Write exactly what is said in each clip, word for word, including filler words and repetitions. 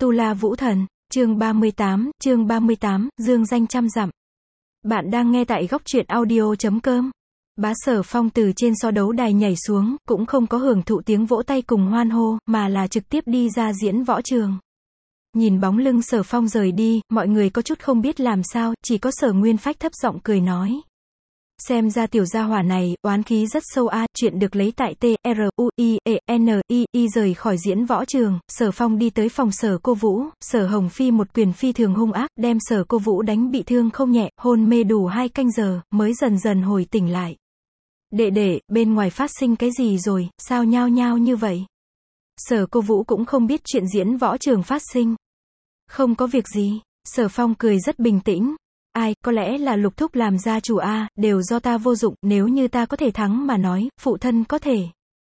Tu La Vũ Thần, chương ba mươi tám, chương ba mươi tám, dương danh trăm dặm. Bạn đang nghe tại góc truyện audio chấm com. Bá Sở Phong từ trên so đấu đài nhảy xuống, cũng không có hưởng thụ tiếng vỗ tay cùng hoan hô, mà là trực tiếp đi ra diễn võ trường. Nhìn bóng lưng Sở Phong rời đi, mọi người có chút không biết làm sao, chỉ có Sở Nguyên Phách thấp giọng cười nói. Xem ra tiểu gia hỏa này, oán khí rất sâu a, chuyện được lấy tại T, R, U, I, E, N, I, I rời khỏi diễn võ trường, Sở Phong đi tới phòng Sở Cô Vũ, Sở Hồng Phi một quyền phi thường hung ác, đem Sở Cô Vũ đánh bị thương không nhẹ, hôn mê đủ hai canh giờ, mới dần dần hồi tỉnh lại. Đệ đệ, bên ngoài phát sinh cái gì rồi, sao nhao nhao như vậy? Sở Cô Vũ cũng không biết chuyện diễn võ trường phát sinh. Không có việc gì, Sở Phong cười rất bình tĩnh. Ai, có lẽ là Lục Thúc làm gia chủ a, đều do ta vô dụng, nếu như ta có thể thắng mà nói, phụ thân có thể.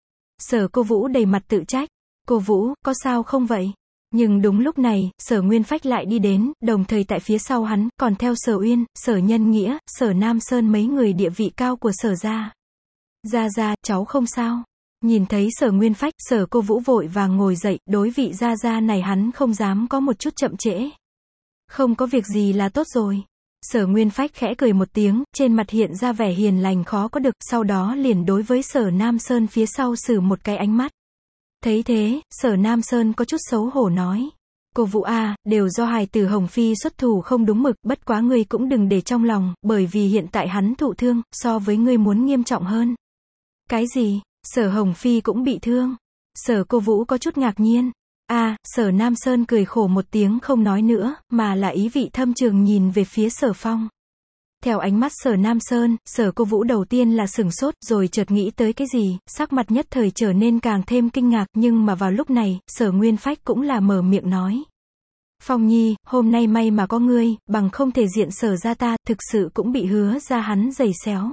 Sở Cô Vũ đầy mặt tự trách. Cô Vũ, có sao không vậy? Nhưng đúng lúc này, Sở Nguyên Phách lại đi đến, đồng thời tại phía sau hắn, còn theo Sở Uyên, Sở Nhân Nghĩa, Sở Nam Sơn mấy người địa vị cao của Sở gia. Gia gia, cháu không sao. Nhìn thấy Sở Nguyên Phách, Sở Cô Vũ vội vàng ngồi dậy, đối vị gia gia này hắn không dám có một chút chậm trễ. Không có việc gì là tốt rồi. Sở Nguyên Phách khẽ cười một tiếng, trên mặt hiện ra vẻ hiền lành khó có được, sau đó liền đối với Sở Nam Sơn phía sau sử một cái ánh mắt. Thấy thế, Sở Nam Sơn có chút xấu hổ nói. Cô Vũ a, đều do hài tử Hồng Phi xuất thủ không đúng mực, bất quá ngươi cũng đừng để trong lòng, bởi vì hiện tại hắn thụ thương, so với ngươi muốn nghiêm trọng hơn. Cái gì? Sở Hồng Phi cũng bị thương? Sở Cô Vũ có chút ngạc nhiên. A, à, Sở Nam Sơn cười khổ một tiếng không nói nữa, mà là ý vị thâm trường nhìn về phía Sở Phong. Theo ánh mắt Sở Nam Sơn, Sở Cô Vũ đầu tiên là sửng sốt, rồi chợt nghĩ tới cái gì, sắc mặt nhất thời trở nên càng thêm kinh ngạc, nhưng mà vào lúc này, Sở Nguyên Phách cũng là mở miệng nói. Phong Nhi, hôm nay may mà có ngươi, bằng không thể diện Sở gia ta, thực sự cũng bị hứa ra hắn giày xéo.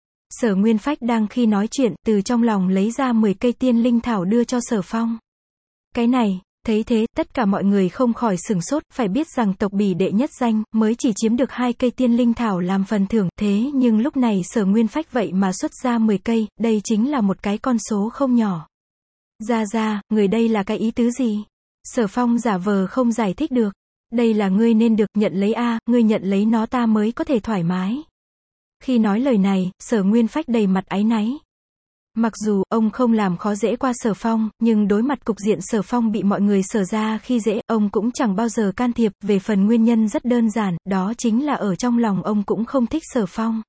Sở Nguyên Phách đang khi nói chuyện, từ trong lòng lấy ra mười cây tiên linh thảo đưa cho Sở Phong. Cái này, thấy thế, tất cả mọi người không khỏi sửng sốt, phải biết rằng tộc Bỉ đệ nhất danh, mới chỉ chiếm được hai cây tiên linh thảo làm phần thưởng, thế nhưng lúc này Sở Nguyên Phách vậy mà xuất ra mười cây, đây chính là một cái con số không nhỏ. Ra ra, người đây là cái ý tứ gì? Sở Phong giả vờ không giải thích được. Đây là ngươi nên được, nhận lấy a, ngươi nhận lấy nó ta mới có thể thoải mái. Khi nói lời này, Sở Nguyên Phách đầy mặt áy náy. Mặc dù, ông không làm khó dễ qua Sở Phong, nhưng đối mặt cục diện Sở Phong bị mọi người Sở ra khi dễ, ông cũng chẳng bao giờ can thiệp, về phần nguyên nhân rất đơn giản, đó chính là ở trong lòng ông cũng không thích Sở Phong.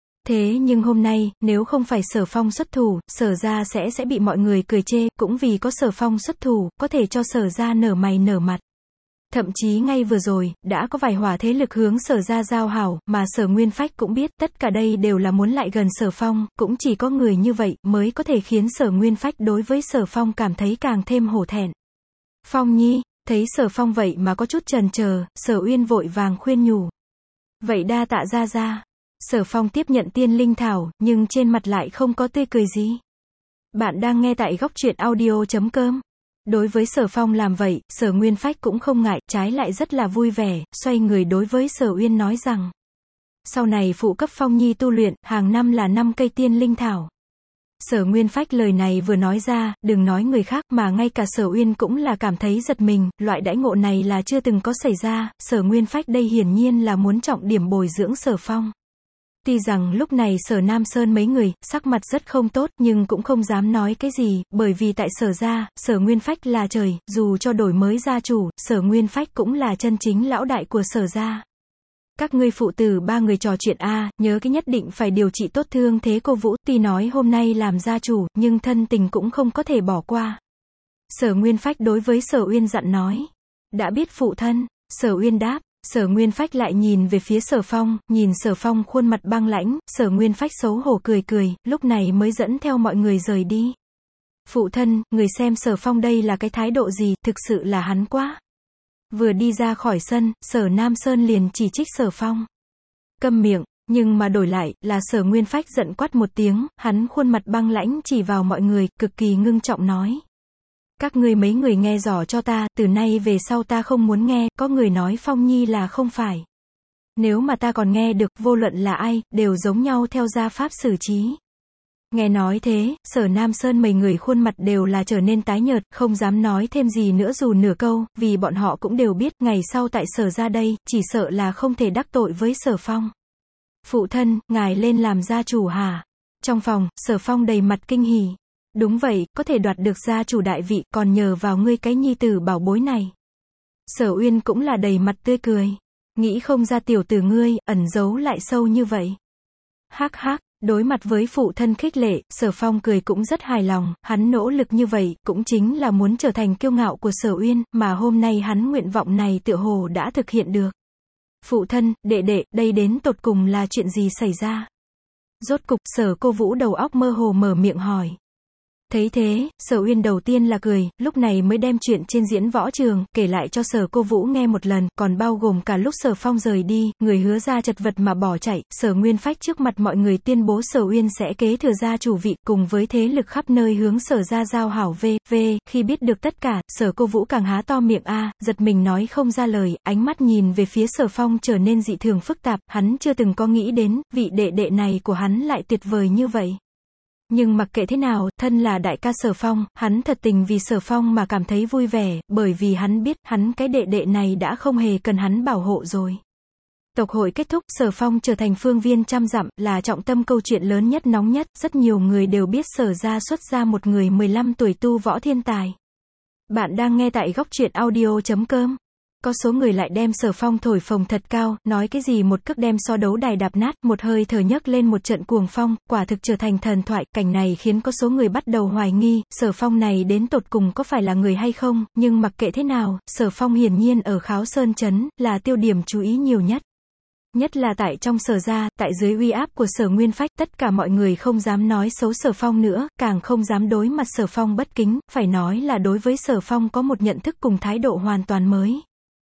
Thế nhưng hôm nay, nếu không phải Sở Phong xuất thủ, Sở ra sẽ sẽ bị mọi người cười chê, cũng vì có Sở Phong xuất thủ, có thể cho Sở ra nở mày nở mặt. Thậm chí ngay vừa rồi, đã có vài hỏa thế lực hướng Sở ra giao hảo, mà Sở Nguyên Phách cũng biết, tất cả đây đều là muốn lại gần Sở Phong, cũng chỉ có người như vậy, mới có thể khiến Sở Nguyên Phách đối với Sở Phong cảm thấy càng thêm hổ thẹn. Phong Nhi, thấy Sở Phong vậy mà có chút chần chờ, Sở Uyên vội vàng khuyên nhủ. Vậy đa tạ ra ra. Sở Phong tiếp nhận tiên linh thảo, nhưng trên mặt lại không có tươi cười gì. Bạn đang nghe tại góc truyện audio chấm com. Đối với Sở Phong làm vậy, Sở Nguyên Phách cũng không ngại, trái lại rất là vui vẻ, xoay người đối với Sở Uyên nói rằng. Sau này phụ cấp Phong Nhi tu luyện, hàng năm là năm cây tiên linh thảo. Sở Nguyên Phách lời này vừa nói ra, đừng nói người khác mà ngay cả Sở Uyên cũng là cảm thấy giật mình, loại đãi ngộ này là chưa từng có xảy ra, Sở Nguyên Phách đây hiển nhiên là muốn trọng điểm bồi dưỡng Sở Phong. Tuy rằng lúc này Sở Nam Sơn mấy người, sắc mặt rất không tốt, nhưng cũng không dám nói cái gì, bởi vì tại Sở gia, Sở Nguyên Phách là trời, dù cho đổi mới gia chủ, Sở Nguyên Phách cũng là chân chính lão đại của Sở gia. Các ngươi phụ tử ba người trò chuyện a, nhớ cái nhất định phải điều trị tốt thương thế cô Vũ, tuy nói hôm nay làm gia chủ, nhưng thân tình cũng không có thể bỏ qua. Sở Nguyên Phách đối với Sở Uyên dặn nói. Đã biết phụ thân, Sở Uyên đáp. Sở Nguyên Phách lại nhìn về phía Sở Phong, nhìn Sở Phong khuôn mặt băng lãnh, Sở Nguyên Phách xấu hổ cười cười, lúc này mới dẫn theo mọi người rời đi. Phụ thân, người xem Sở Phong đây là cái thái độ gì, thực sự là hắn quá. Vừa đi ra khỏi sân, Sở Nam Sơn liền chỉ trích Sở Phong. Câm miệng, nhưng mà đổi lại, là Sở Nguyên Phách giận quát một tiếng, hắn khuôn mặt băng lãnh chỉ vào mọi người, cực kỳ ngưng trọng nói. Các ngươi mấy người nghe rõ cho ta, từ nay về sau ta không muốn nghe, có người nói Phong Nhi là không phải. Nếu mà ta còn nghe được, vô luận là ai, đều giống nhau theo gia pháp xử trí. Nghe nói thế, Sở Nam Sơn mấy người khuôn mặt đều là trở nên tái nhợt, không dám nói thêm gì nữa dù nửa câu, vì bọn họ cũng đều biết, ngày sau tại Sở ra đây, chỉ sợ là không thể đắc tội với Sở Phong. Phụ thân, ngài lên làm gia chủ hả? Trong phòng, Sở Phong đầy mặt kinh hỉ. Đúng vậy, có thể đoạt được gia chủ đại vị, còn nhờ vào ngươi cái nhi tử bảo bối này. Sở Uyên cũng là đầy mặt tươi cười. Nghĩ không ra tiểu tử ngươi, ẩn giấu lại sâu như vậy. Hắc hắc, đối mặt với phụ thân khích lệ, Sở Phong cười cũng rất hài lòng, hắn nỗ lực như vậy, cũng chính là muốn trở thành kiêu ngạo của Sở Uyên, mà hôm nay hắn nguyện vọng này tựa hồ đã thực hiện được. Phụ thân, đệ đệ, đây đến tột cùng là chuyện gì xảy ra? Rốt cục, Sở Cô Vũ đầu óc mơ hồ mở miệng hỏi. Thấy thế, Sở Uyên đầu tiên là cười, lúc này mới đem chuyện trên diễn võ trường, kể lại cho Sở Cô Vũ nghe một lần, còn bao gồm cả lúc Sở Phong rời đi, người hứa ra chật vật mà bỏ chạy, Sở Nguyên Phách trước mặt mọi người tuyên bố Sở Uyên sẽ kế thừa gia chủ vị, cùng với thế lực khắp nơi hướng Sở ra giao hảo v, v, khi biết được tất cả, Sở Cô Vũ càng há to miệng a, giật mình nói không ra lời, ánh mắt nhìn về phía Sở Phong trở nên dị thường phức tạp, hắn chưa từng có nghĩ đến, vị đệ đệ này của hắn lại tuyệt vời như vậy. Nhưng mặc kệ thế nào, thân là đại ca Sở Phong, hắn thật tình vì Sở Phong mà cảm thấy vui vẻ, bởi vì hắn biết, hắn cái đệ đệ này đã không hề cần hắn bảo hộ rồi. Tộc hội kết thúc, Sở Phong trở thành phương viên trăm dặm, là trọng tâm câu chuyện lớn nhất nóng nhất, rất nhiều người đều biết Sở ra xuất ra một người mười lăm tuổi tu võ thiên tài. Bạn đang nghe tại góc truyện audio chấm com. Có số người lại đem Sở Phong thổi phồng thật cao, nói cái gì một cước đem so đấu đài đạp nát, một hơi thở nhấc lên một trận cuồng phong, quả thực trở thành thần thoại, cảnh này khiến có số người bắt đầu hoài nghi, Sở Phong này đến tột cùng có phải là người hay không, nhưng mặc kệ thế nào, Sở Phong hiển nhiên ở Kháo Sơn Trấn, là tiêu điểm chú ý nhiều nhất. Nhất là tại trong Sở ra, tại dưới uy áp của Sở Nguyên Phách, tất cả mọi người không dám nói xấu Sở Phong nữa, càng không dám đối mặt Sở Phong bất kính, phải nói là đối với Sở Phong có một nhận thức cùng thái độ hoàn toàn mới.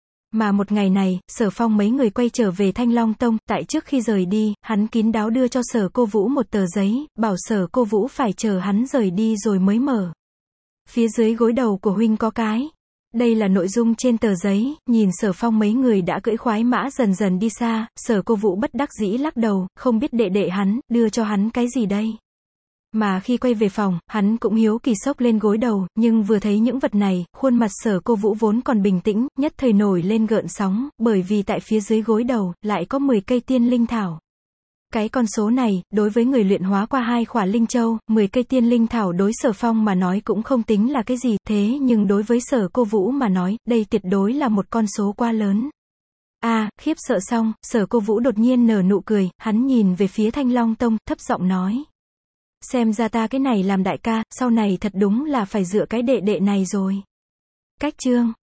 Mà một ngày này, Sở Phong mấy người quay trở về Thanh Long Tông, tại trước khi rời đi, hắn kín đáo đưa cho Sở Cô Vũ một tờ giấy, bảo Sở Cô Vũ phải chờ hắn rời đi rồi mới mở. Phía dưới gối đầu của huynh có cái. Đây là nội dung trên tờ giấy, nhìn Sở Phong mấy người đã cưỡi khoái mã dần dần đi xa, Sở Cô Vũ bất đắc dĩ lắc đầu, không biết đệ đệ hắn, đưa cho hắn cái gì đây. Mà khi quay về phòng, hắn cũng hiếu kỳ xốc lên gối đầu, nhưng vừa thấy những vật này, khuôn mặt Sở Cô Vũ vốn còn bình tĩnh, nhất thời nổi lên gợn sóng, bởi vì tại phía dưới gối đầu, lại có mười cây tiên linh thảo. Cái con số này, đối với người luyện hóa qua hai khỏa linh châu, mười cây tiên linh thảo đối Sở Phong mà nói cũng không tính là cái gì, thế nhưng đối với Sở Cô Vũ mà nói, đây tuyệt đối là một con số quá lớn. A, à, khiếp sợ xong, Sở Cô Vũ đột nhiên nở nụ cười, hắn nhìn về phía Thanh Long Tông, thấp giọng nói. Xem ra ta cái này làm đại ca, sau này thật đúng là phải dựa cái đệ đệ này rồi. Cách chương